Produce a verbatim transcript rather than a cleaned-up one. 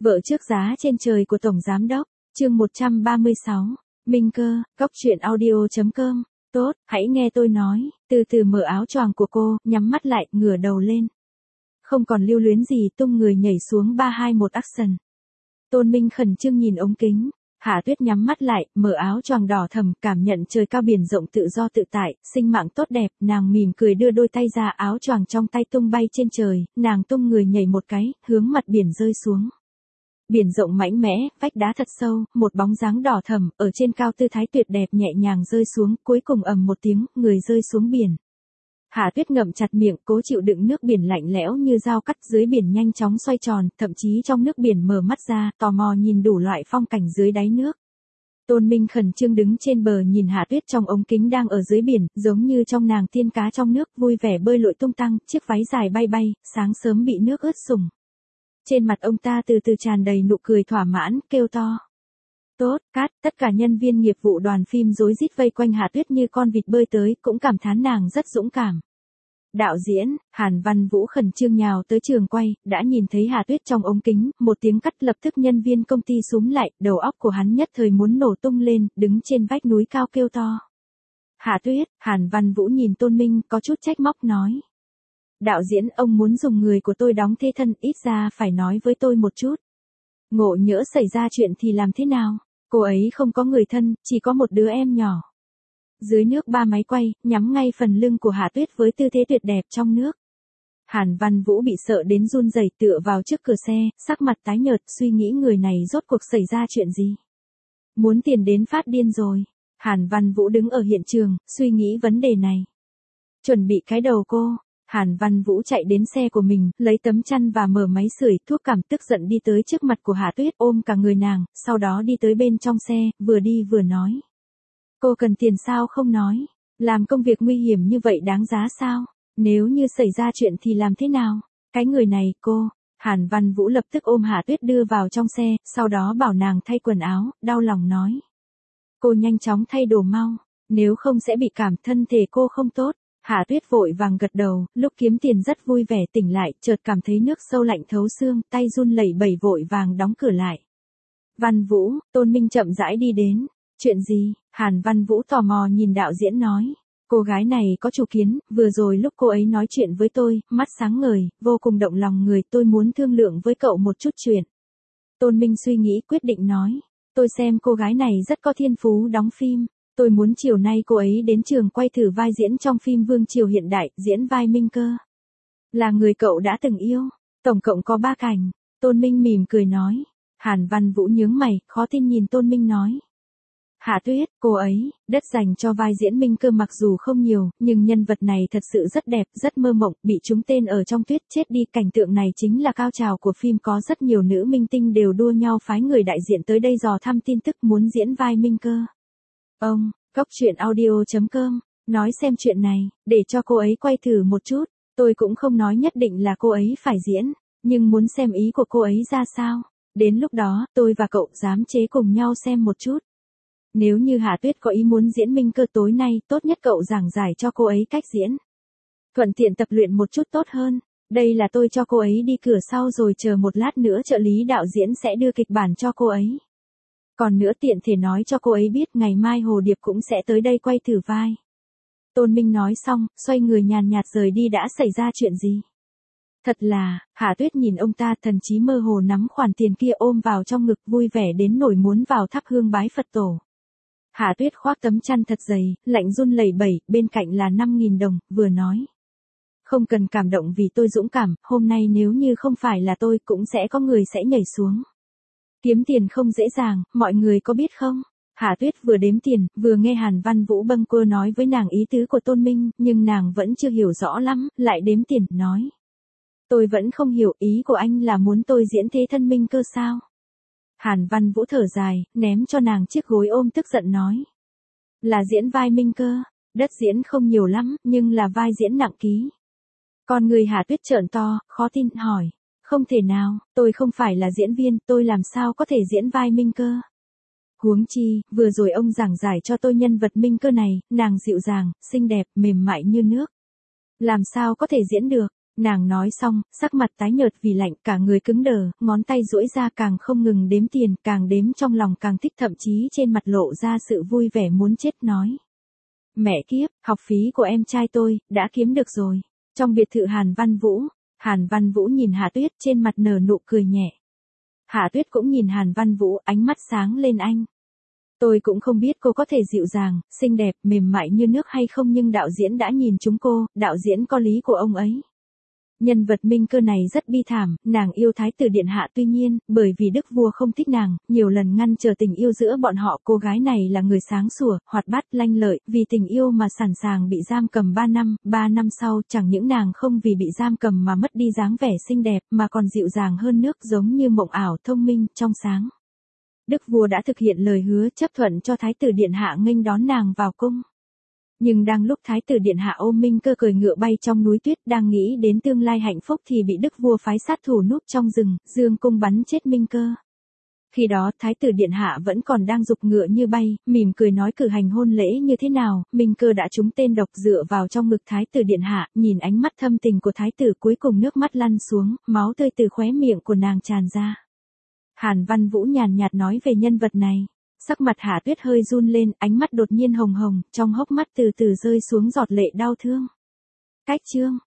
Vợ trước giá trên trời của Tổng Giám Đốc, chương một trăm ba mươi sáu, Minh Cơ, cóc truyện audio chấm com. Tốt, hãy nghe tôi nói, từ từ mở áo choàng của cô, nhắm mắt lại, ngửa đầu lên. Không còn lưu luyến gì, tung người nhảy xuống ba hai một action. Tôn Minh khẩn trương nhìn ống kính. Hạ Tuyết nhắm mắt lại, mở áo choàng đỏ thẫm, cảm nhận trời cao biển rộng tự do tự tại, sinh mạng tốt đẹp, nàng mỉm cười đưa đôi tay ra, áo choàng trong tay tung bay trên trời, nàng tung người nhảy một cái, hướng mặt biển rơi xuống. Biển rộng mãnh mẽ, vách đá thật sâu, một bóng dáng đỏ thẫm, ở trên cao tư thái tuyệt đẹp nhẹ nhàng rơi xuống, cuối cùng ầm một tiếng, người rơi xuống biển. Hạ Tuyết ngậm chặt miệng, cố chịu đựng nước biển lạnh lẽo như dao cắt, dưới biển nhanh chóng xoay tròn, thậm chí trong nước biển mở mắt ra, tò mò nhìn đủ loại phong cảnh dưới đáy nước. Tôn Minh khẩn trương đứng trên bờ nhìn Hạ Tuyết trong ống kính đang ở dưới biển, giống như trong nàng tiên cá trong nước, vui vẻ bơi lội tung tăng, chiếc váy dài bay bay, sáng sớm bị nước ướt sũng. Trên mặt ông ta từ từ tràn đầy nụ cười thỏa mãn, kêu to. Tốt, cát, tất cả nhân viên nghiệp vụ đoàn phim rối rít vây quanh Hạ Tuyết như con vịt bơi tới, cũng cảm thán nàng rất dũng cảm. Đạo diễn, Hàn Văn Vũ khẩn trương nhào tới trường quay, đã nhìn thấy Hạ Tuyết trong ống kính, một tiếng cắt lập tức nhân viên công ty xúm lại, đầu óc của hắn nhất thời muốn nổ tung lên, đứng trên vách núi cao kêu to. Hạ Tuyết, Hàn Văn Vũ nhìn Tôn Minh, có chút trách móc nói. Đạo diễn, ông muốn dùng người của tôi đóng thế thân, ít ra phải nói với tôi một chút. Ngộ nhỡ xảy ra chuyện thì làm thế nào? Cô ấy không có người thân, chỉ có một đứa em nhỏ. Dưới nước ba máy quay, nhắm ngay phần lưng của Hạ Tuyết với tư thế tuyệt đẹp trong nước. Hàn Văn Vũ bị sợ đến run rẩy, tựa vào trước cửa xe, sắc mặt tái nhợt, suy nghĩ người này rốt cuộc xảy ra chuyện gì. Muốn tiền đến phát điên rồi. Hàn Văn Vũ đứng ở hiện trường, suy nghĩ vấn đề này. Chuẩn bị cái đầu cô. Hàn Văn Vũ chạy đến xe của mình, lấy tấm chăn và mở máy sưởi, thuốc cảm tức giận đi tới trước mặt của Hạ Tuyết, ôm cả người nàng, sau đó đi tới bên trong xe, vừa đi vừa nói. Cô cần tiền sao không nói? Làm công việc nguy hiểm như vậy đáng giá sao? Nếu như xảy ra chuyện thì làm thế nào? Cái người này, cô. Hàn Văn Vũ lập tức ôm Hạ Tuyết đưa vào trong xe, sau đó bảo nàng thay quần áo, đau lòng nói. Cô nhanh chóng thay đồ mau, nếu không sẽ bị cảm, thân thể cô không tốt. Hạ Tuyết vội vàng gật đầu, lúc kiếm tiền rất vui vẻ, tỉnh lại, chợt cảm thấy nước sâu lạnh thấu xương, tay run lẩy bẩy vội vàng đóng cửa lại. Văn Vũ, Tôn Minh chậm rãi đi đến. Chuyện gì? Hàn Văn Vũ tò mò nhìn đạo diễn nói. Cô gái này có chủ kiến, vừa rồi lúc cô ấy nói chuyện với tôi, mắt sáng ngời, vô cùng động lòng người, tôi muốn thương lượng với cậu một chút chuyện. Tôn Minh suy nghĩ quyết định nói. Tôi xem cô gái này rất có thiên phú đóng phim. Tôi muốn chiều nay cô ấy đến trường quay thử vai diễn trong phim Vương Triều Hiện Đại, diễn vai Minh Cơ. Là người cậu đã từng yêu, tổng cộng có ba cảnh. Tôn Minh mỉm cười nói. Hàn Văn Vũ nhướng mày, khó tin nhìn Tôn Minh nói. Hạ Tuyết, cô ấy, đất dành cho vai diễn Minh Cơ mặc dù không nhiều, nhưng nhân vật này thật sự rất đẹp, rất mơ mộng, bị trúng tên ở trong tuyết chết đi. Cảnh tượng này chính là cao trào của phim, có rất nhiều nữ minh tinh đều đua nhau phái người đại diện tới đây dò thăm tin tức muốn diễn vai Minh Cơ. Ông, cóc truyện audio chấm com, nói xem chuyện này, để cho cô ấy quay thử một chút, tôi cũng không nói nhất định là cô ấy phải diễn, nhưng muốn xem ý của cô ấy ra sao, đến lúc đó, tôi và cậu giám chế cùng nhau xem một chút. Nếu như Hạ Tuyết có ý muốn diễn Minh Cơ tối nay, tốt nhất cậu giảng giải cho cô ấy cách diễn. Thuận tiện tập luyện một chút tốt hơn, đây là tôi cho cô ấy đi cửa sau rồi chờ một lát nữa trợ lý đạo diễn sẽ đưa kịch bản cho cô ấy. Còn nữa tiện thể nói cho cô ấy biết ngày mai Hồ Điệp cũng sẽ tới đây quay thử vai. Tôn Minh nói xong, xoay người nhàn nhạt rời đi. Đã xảy ra chuyện gì? Thật là, Hạ Tuyết nhìn ông ta, thần trí mơ hồ nắm khoản tiền kia ôm vào trong ngực, vui vẻ đến nỗi muốn vào thắp hương bái Phật tổ. Hạ Tuyết khoác tấm chăn thật dày, lạnh run lẩy bẩy, bên cạnh là năm nghìn đồng, vừa nói. Không cần cảm động vì tôi dũng cảm, hôm nay nếu như không phải là tôi cũng sẽ có người sẽ nhảy xuống. Kiếm tiền không dễ dàng, mọi người có biết không? Hạ Tuyết vừa đếm tiền, vừa nghe Hàn Văn Vũ bâng quơ nói với nàng ý tứ của Tôn Minh, nhưng nàng vẫn chưa hiểu rõ lắm, lại đếm tiền, nói. Tôi vẫn không hiểu, ý của anh là muốn tôi diễn thế thân Minh Cơ sao? Hàn Văn Vũ thở dài, ném cho nàng chiếc gối ôm tức giận nói. Là diễn vai Minh Cơ, đất diễn không nhiều lắm, nhưng là vai diễn nặng ký. Con người Hạ Tuyết trợn to, khó tin, hỏi. Không thể nào, tôi không phải là diễn viên, tôi làm sao có thể diễn vai Minh Cơ. Huống chi, vừa rồi ông giảng giải cho tôi nhân vật Minh Cơ này, nàng dịu dàng, xinh đẹp, mềm mại như nước. Làm sao có thể diễn được, Nàng nói xong, sắc mặt tái nhợt vì lạnh, cả người cứng đờ, ngón tay duỗi ra càng không ngừng đếm tiền, càng đếm trong lòng càng thích, thậm chí trên mặt lộ ra sự vui vẻ muốn chết, nói. Mẹ kiếp, học phí của em trai tôi, đã kiếm được rồi. Trong biệt thự Hàn Văn Vũ, Hàn Văn Vũ nhìn Hạ Tuyết trên mặt nở nụ cười nhẹ. Hạ Tuyết cũng nhìn Hàn Văn Vũ, ánh mắt sáng lên anh. Tôi cũng không biết cô có thể dịu dàng, xinh đẹp, mềm mại như nước hay không, nhưng đạo diễn đã nhìn chúng cô, đạo diễn có lý của ông ấy. Nhân vật Minh Cơ này rất bi thảm, nàng yêu Thái tử điện hạ, tuy nhiên, bởi vì đức vua không thích nàng, nhiều lần ngăn trở tình yêu giữa bọn họ. Cô gái này là người sáng sủa, hoạt bát, lanh lợi, vì tình yêu mà sẵn sàng bị giam cầm ba năm, ba năm sau chẳng những nàng không vì bị giam cầm mà mất đi dáng vẻ xinh đẹp, mà còn dịu dàng hơn nước, giống như mộng ảo, thông minh, trong sáng. Đức vua đã thực hiện lời hứa, chấp thuận cho Thái tử điện hạ nghênh đón nàng vào cung. Nhưng đang lúc Thái tử điện hạ ôm Minh Cơ cười ngựa bay trong núi tuyết, đang nghĩ đến tương lai hạnh phúc thì bị đức vua phái sát thủ núp trong rừng, dương cung bắn chết Minh Cơ. Khi đó Thái tử điện hạ vẫn còn đang giục ngựa như bay, mỉm cười nói cử hành hôn lễ như thế nào. Minh Cơ đã trúng tên độc, dựa vào trong ngực Thái tử điện hạ, nhìn ánh mắt thâm tình của Thái tử, cuối cùng nước mắt lăn xuống, máu tươi từ khóe miệng của nàng tràn ra. Hàn Văn Vũ nhàn nhạt nói về nhân vật này. Sắc mặt Hạ Tuyết hơi run lên, ánh mắt đột nhiên hồng hồng, trong hốc mắt từ từ rơi xuống giọt lệ đau thương. Cách chương